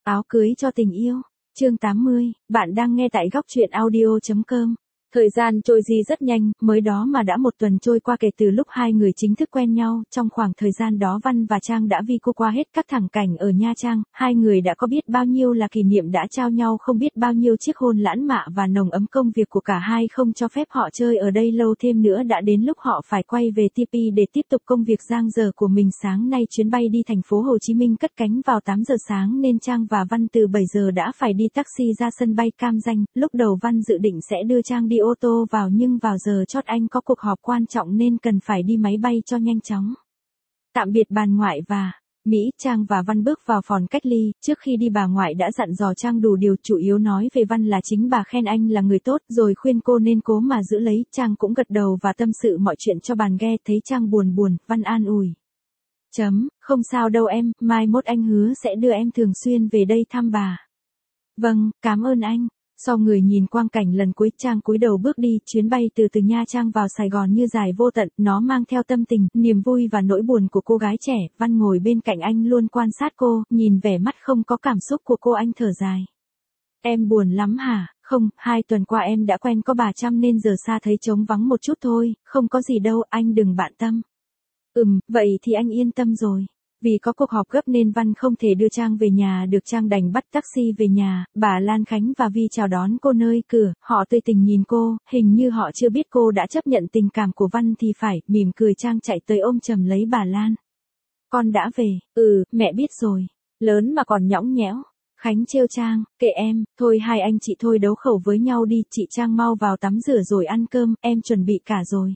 Áo cưới cho tình yêu. Chương 80, bạn đang nghe tại góc truyện audio.com. Thời gian trôi đi rất nhanh, mới đó mà đã một tuần trôi qua kể từ lúc hai người chính thức quen nhau. Trong khoảng thời gian đó Văn và Trang đã vi cô qua hết các thẳng cảnh ở Nha Trang. Hai người đã có biết bao nhiêu là kỷ niệm đã trao nhau, không biết bao nhiêu chiếc hôn lãng mạn và nồng ấm. Công việc của cả hai không cho phép họ chơi ở đây lâu thêm nữa, đã đến lúc họ phải quay về TP để tiếp tục công việc dang dở của mình. Sáng nay chuyến bay đi thành phố Hồ Chí Minh cất cánh vào 8 giờ sáng nên Trang và Văn từ 7 giờ đã phải đi taxi ra sân bay Cam Ranh. Lúc đầu Văn dự định sẽ đưa Trang đi ô tô vào, nhưng vào giờ chót anh có cuộc họp quan trọng nên cần phải đi máy bay cho nhanh chóng. Tạm biệt bà ngoại và Mỹ, Trang và Văn bước vào phòng cách ly. Trước khi đi bà ngoại đã dặn dò Trang đủ điều, chủ yếu nói về Văn là chính bà khen anh là người tốt, rồi khuyên cô nên cố mà giữ lấy. Trang cũng gật đầu và tâm sự mọi chuyện cho bà nghe. Thấy Trang buồn, Văn an ủi. Không sao đâu em, mai mốt anh hứa sẽ đưa em thường xuyên về đây thăm bà. Vâng, cảm ơn anh. Sau người nhìn quang cảnh lần cuối, Trang cúi đầu bước đi. Chuyến bay từ Nha Trang vào Sài Gòn như dài vô tận, nó mang theo tâm tình, niềm vui và nỗi buồn của cô gái trẻ. Văn ngồi bên cạnh anh luôn quan sát cô, nhìn vẻ mắt không có cảm xúc của cô anh thở dài. Em buồn lắm hả? Không, 2 tuần qua em đã quen có bà Trăm nên giờ xa thấy trống vắng một chút thôi, không có gì đâu, anh đừng bận tâm. Vậy thì anh yên tâm rồi. Vì có cuộc họp gấp nên Văn không thể đưa Trang về nhà được, Trang đành bắt taxi về nhà. Bà Lan Khánh và Vi chào đón cô nơi cửa, họ tươi tình nhìn cô, hình như họ chưa biết cô đã chấp nhận tình cảm của Văn thì phải. Mỉm cười, Trang chạy tới ôm chầm lấy bà Lan. Con đã về. Mẹ biết rồi. Lớn mà còn nhõng nhẽo. Khánh trêu Trang, kệ em, thôi hai anh chị thôi đấu khẩu với nhau đi. Chị Trang mau vào tắm rửa rồi ăn cơm, em chuẩn bị cả rồi.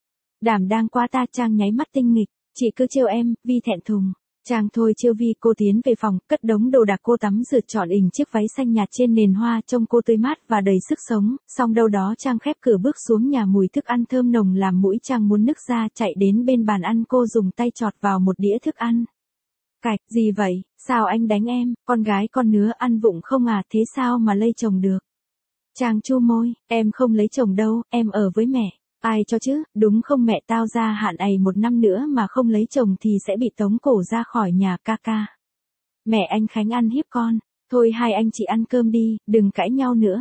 Đảm đang quá ta. Trang nháy mắt tinh nghịch. Chị cứ trêu em, Vi thẹn thùng. Trang thôi trêu Vi. Cô tiến về phòng, cất đống đồ đạc. Cô tắm rửa chọn ình chiếc váy xanh nhạt trên nền hoa, trông cô tươi mát và đầy sức sống. Xong đâu đó Trang khép cửa bước xuống nhà, mùi thức ăn thơm nồng làm mũi Trang muốn nức ra. Chạy đến bên bàn ăn, cô dùng tay chọt vào một đĩa thức ăn. Cạch, gì vậy, sao anh đánh em, con gái con nứa ăn vụng không à, thế sao mà lây chồng được. Trang chu môi, em không lấy chồng đâu, em ở với mẹ. Ai cho chứ, đúng không mẹ, tao ra hạn ày 1 năm nữa mà không lấy chồng thì sẽ bị tống cổ ra khỏi nhà ca ca. Mẹ anh Khánh ăn hiếp con, thôi hai anh chị ăn cơm đi, đừng cãi nhau nữa.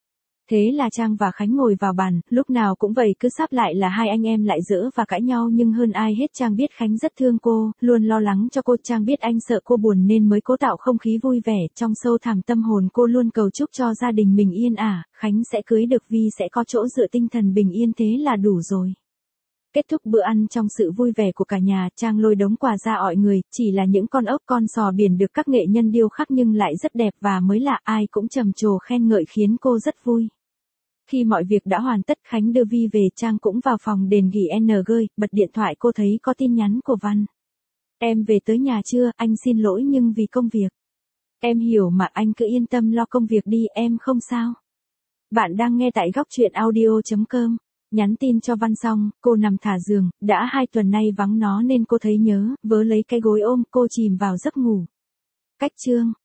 Thế là Trang và Khánh ngồi vào bàn, lúc nào cũng vậy, cứ sắp lại là hai anh em lại giỡn và cãi nhau. Nhưng hơn ai hết Trang biết Khánh rất thương cô, luôn lo lắng cho cô. Trang biết anh sợ cô buồn nên mới cố tạo không khí vui vẻ. Trong sâu thẳm tâm hồn cô luôn cầu chúc cho gia đình mình yên ả, Khánh sẽ cưới được Vi, sẽ có chỗ dựa tinh thần bình yên, thế là đủ rồi. Kết thúc bữa ăn trong sự vui vẻ của cả nhà, Trang lôi đống quà ra ọi người, chỉ là những con ốc con sò biển được các nghệ nhân điêu khắc nhưng lại rất đẹp và mới lạ, ai cũng trầm trồ khen ngợi khiến cô rất vui. Khi mọi việc đã hoàn tất, Khánh đưa Vi về, Trang cũng vào phòng đền ghi NG, bật điện thoại cô thấy có tin nhắn của Văn. Em về tới nhà chưa, anh xin lỗi nhưng vì công việc. Em hiểu mà, anh cứ yên tâm lo công việc đi, em không sao. Bạn đang nghe tại góc truyện audio.com. Nhắn tin cho Văn xong, cô nằm thả giường, đã 2 tuần nay vắng nó nên cô thấy nhớ, vớ lấy cái gối ôm, cô chìm vào giấc ngủ. Cách chương